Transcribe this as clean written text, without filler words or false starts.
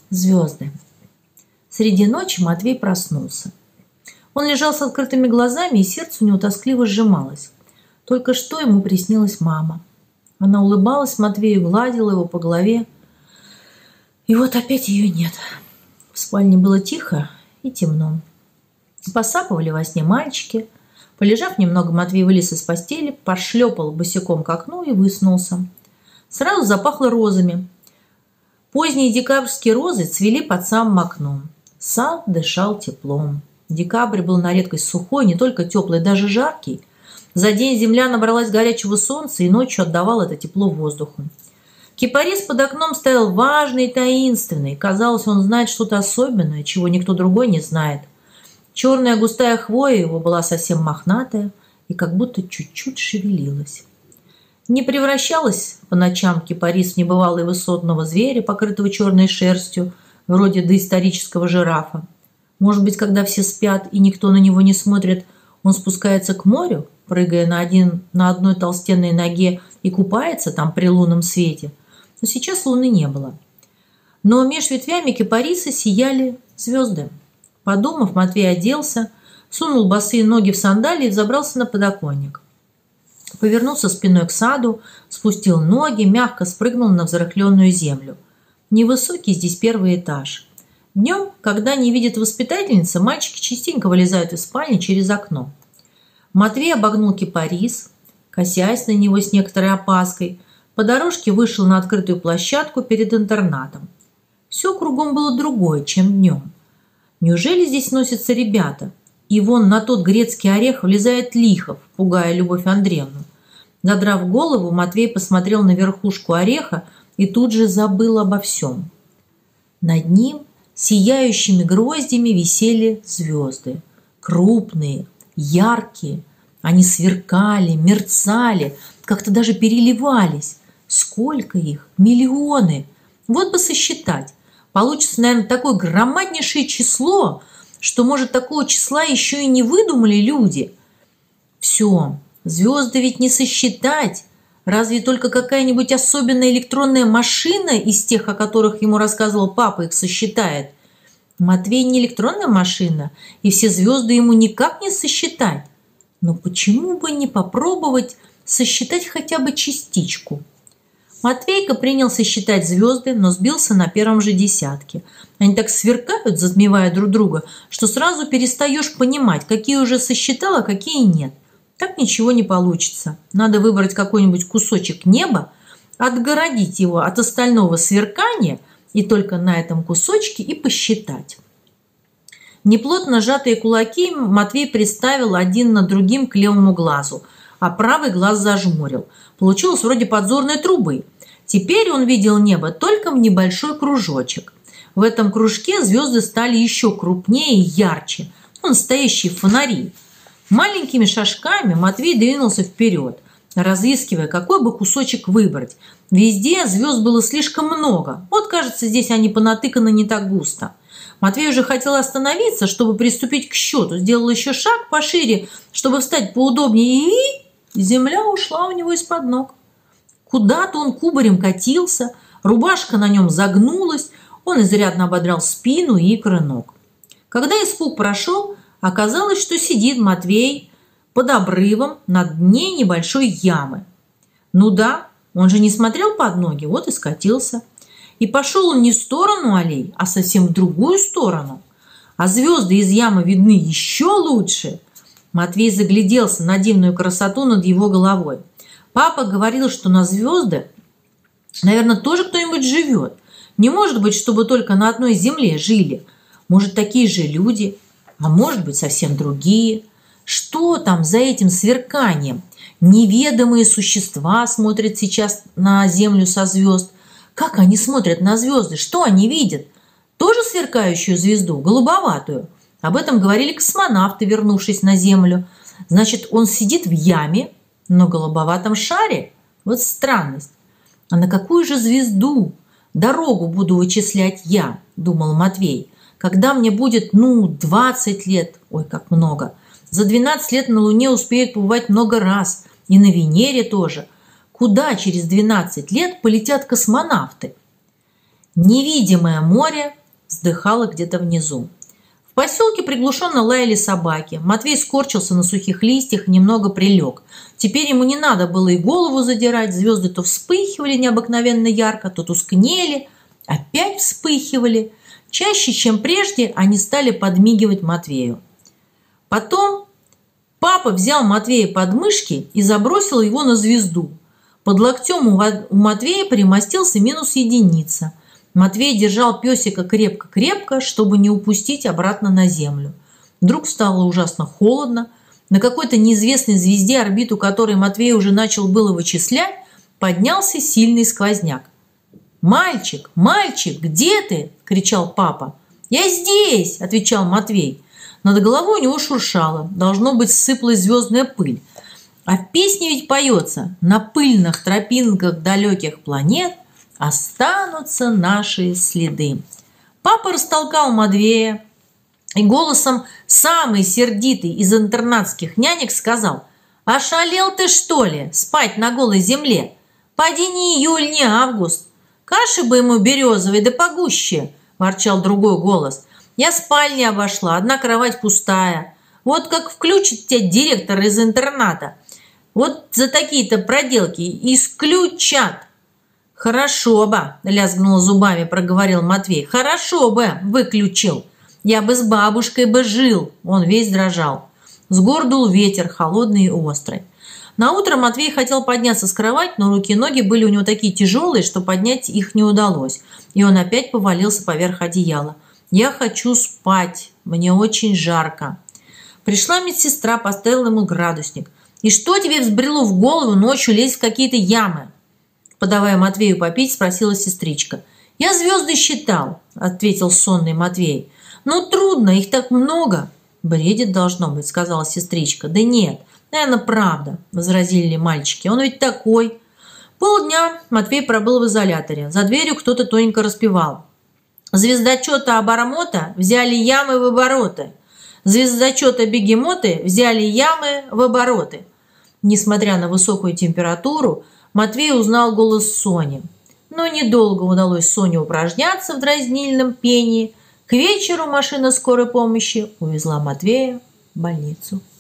Звезды. Среди ночи Матвей проснулся. Он лежал с открытыми глазами, и сердце у него тоскливо сжималось. Только что ему приснилась мама. Она улыбалась Матвею, гладила его по голове. И вот опять ее нет. В спальне было тихо и темно. Посапывали во сне мальчики. Полежав немного, Матвей вылез из постели, пошлепал босиком к окну и высунулся. Сразу запахло розами. Поздние декабрьские розы цвели под самым окном. Сад дышал теплом. Декабрь был на редкость сухой, не только теплый, даже жаркий. За день земля набралась горячего солнца и ночью отдавал это тепло воздуху. Кипарис под окном стоял важный и таинственный. Казалось, он знает что-то особенное, чего никто другой не знает. Черная густая хвоя его была совсем мохнатая и как будто чуть-чуть шевелилась. Не превращалась по ночам кипарис в небывалый высотного зверя, покрытого черной шерстью, вроде доисторического жирафа. Может быть, когда все спят и никто на него не смотрит, он спускается к морю, прыгая на одной толстенной ноге и купается там при лунном свете. Но сейчас луны не было. Но меж ветвями кипариса сияли звезды. Подумав, Матвей оделся, сунул босые ноги в сандалии и взобрался на подоконник. Повернулся спиной к саду, спустил ноги, мягко спрыгнул на взрыхленную землю. Невысокий здесь первый этаж. Днем, когда не видит воспитательница, мальчики частенько вылезают из спальни через окно. Матвей обогнул кипарис, косясь на него с некоторой опаской, по дорожке вышел на открытую площадку перед интернатом. Все кругом было другое, чем днем. Неужели здесь носятся ребята? И вон на тот грецкий орех влезает Лихов, пугая Любовь Андреевну. Задрав голову, Матвей посмотрел на верхушку ореха и тут же забыл обо всем. Над ним сияющими гроздями висели звезды. Крупные, яркие. Они сверкали, мерцали, как-то даже переливались. Сколько их? Миллионы. Вот бы сосчитать. Получится, наверное, такое громаднейшее число, что, может, такого числа еще и не выдумали люди. Все, звезды ведь не сосчитать. Разве только какая-нибудь особенная электронная машина из тех, о которых ему рассказывал папа, их сосчитает. Матвей не электронная машина, и все звезды ему никак не сосчитать. Но почему бы не попробовать сосчитать хотя бы частичку? Матвейка принялся считать звезды, но сбился на первом же десятке. Они так сверкают, затмевая друг друга, что сразу перестаешь понимать, какие уже сосчитал, а какие нет. Так ничего не получится. Надо выбрать какой-нибудь кусочек неба, отгородить его от остального сверкания и только на этом кусочке и посчитать. Неплотно сжатые кулаки Матвей приставил один над другим к левому глазу, а правый глаз зажмурил. Получилось вроде подзорной трубы. Теперь он видел небо только в небольшой кружочек. В этом кружке звезды стали еще крупнее и ярче, настоящие фонари. Маленькими шажками Матвей двинулся вперед, разыскивая, какой бы кусочек выбрать. Везде звезд было слишком много. Вот, кажется, здесь они понатыканы не так густо. Матвей уже хотел остановиться, чтобы приступить к счету. Сделал еще шаг пошире, чтобы встать поудобнее, и земля ушла у него из-под ног. Куда-то он кубарем катился, рубашка на нем загнулась, он изрядно ободрал спину и икры ног. Когда испуг прошел, оказалось, что сидит Матвей под обрывом на дне небольшой ямы. Ну да, он же не смотрел под ноги, вот и скатился. И пошел он не в сторону аллей, а совсем в другую сторону. А звезды из ямы видны еще лучше. Матвей загляделся на дивную красоту над его головой. Папа говорил, что на звезды, наверное, тоже кто-нибудь живет. Не может быть, чтобы только на одной земле жили. Может, такие же люди, а может быть, совсем другие. Что там за этим сверканием? Неведомые существа смотрят сейчас на землю со звезд. Как они смотрят на звезды? Что они видят? Тоже сверкающую звезду, голубоватую? Об этом говорили космонавты, вернувшись на Землю. Значит, он сидит в яме, но голубоватом шаре? Вот странность. А на какую же звезду дорогу буду вычислять я, думал Матвей, когда мне будет, 20 лет, ой, как много. За 12 лет на Луне успеют побывать много раз, и на Венере тоже. Куда через 12 лет полетят космонавты? Невидимое море вздыхало где-то внизу. В поселке приглушенно лаяли собаки. Матвей скорчился на сухих листьях и немного прилег. Теперь ему не надо было и голову задирать. Звезды то вспыхивали необыкновенно ярко, то тускнели, опять вспыхивали. Чаще, чем прежде, они стали подмигивать Матвею. Потом папа взял Матвея под мышки и забросил его на звезду. Под локтем у Матвея примостился -1. Матвей держал песика крепко-крепко, чтобы не упустить обратно на землю. Вдруг стало ужасно холодно. На какой-то неизвестной звезде, орбиту которой Матвей уже начал было вычислять, поднялся сильный сквозняк. «Мальчик, мальчик, где ты?» – кричал папа. «Я здесь!» – отвечал Матвей. Над головой у него шуршало. Должно быть, сыпалась звездная пыль. А в песне ведь поется: «На пыльных тропинках далеких планет останутся наши следы». Папа растолкал Матвея и голосом самый сердитый из интернатских нянек сказал: «Ошалел ты, что ли, спать на голой земле? Поди не июль, не август. Каши бы ему березовой да погуще», – ворчал другой голос. «Я спальни обошла, одна кровать пустая. Вот как включит тебя директор из интерната, вот за такие-то проделки исключат». «Хорошо бы», – лязгнул зубами, проговорил Матвей. «Хорошо бы выключил. Я бы с бабушкой бы жил». Он весь дрожал. С гор дул ветер, холодный и острый. Наутро Матвей хотел подняться с кровати, но руки и ноги были у него такие тяжелые, что поднять их не удалось. И он опять повалился поверх одеяла. «Я хочу спать. Мне очень жарко». Пришла медсестра, поставила ему градусник. «И что тебе взбрело в голову ночью лезть в какие-то ямы?» Подавая Матвею попить, спросила сестричка. «Я звезды считал», – ответил сонный Матвей. «Ну трудно, их так много». «Бредит, должно быть», – сказала сестричка. «Да нет, наверное, правда», – возразили мальчики. «Он ведь такой». Полдня Матвей пробыл в изоляторе. За дверью кто-то тоненько распевал. «Звездочета обормота взяли ямы в обороты. Звездочета бегемоты взяли ямы в обороты». Несмотря на высокую температуру, Матвей узнал голос Сони. Но недолго удалось Соне упражняться в дразнильном пении. К вечеру машина скорой помощи увезла Матвея в больницу.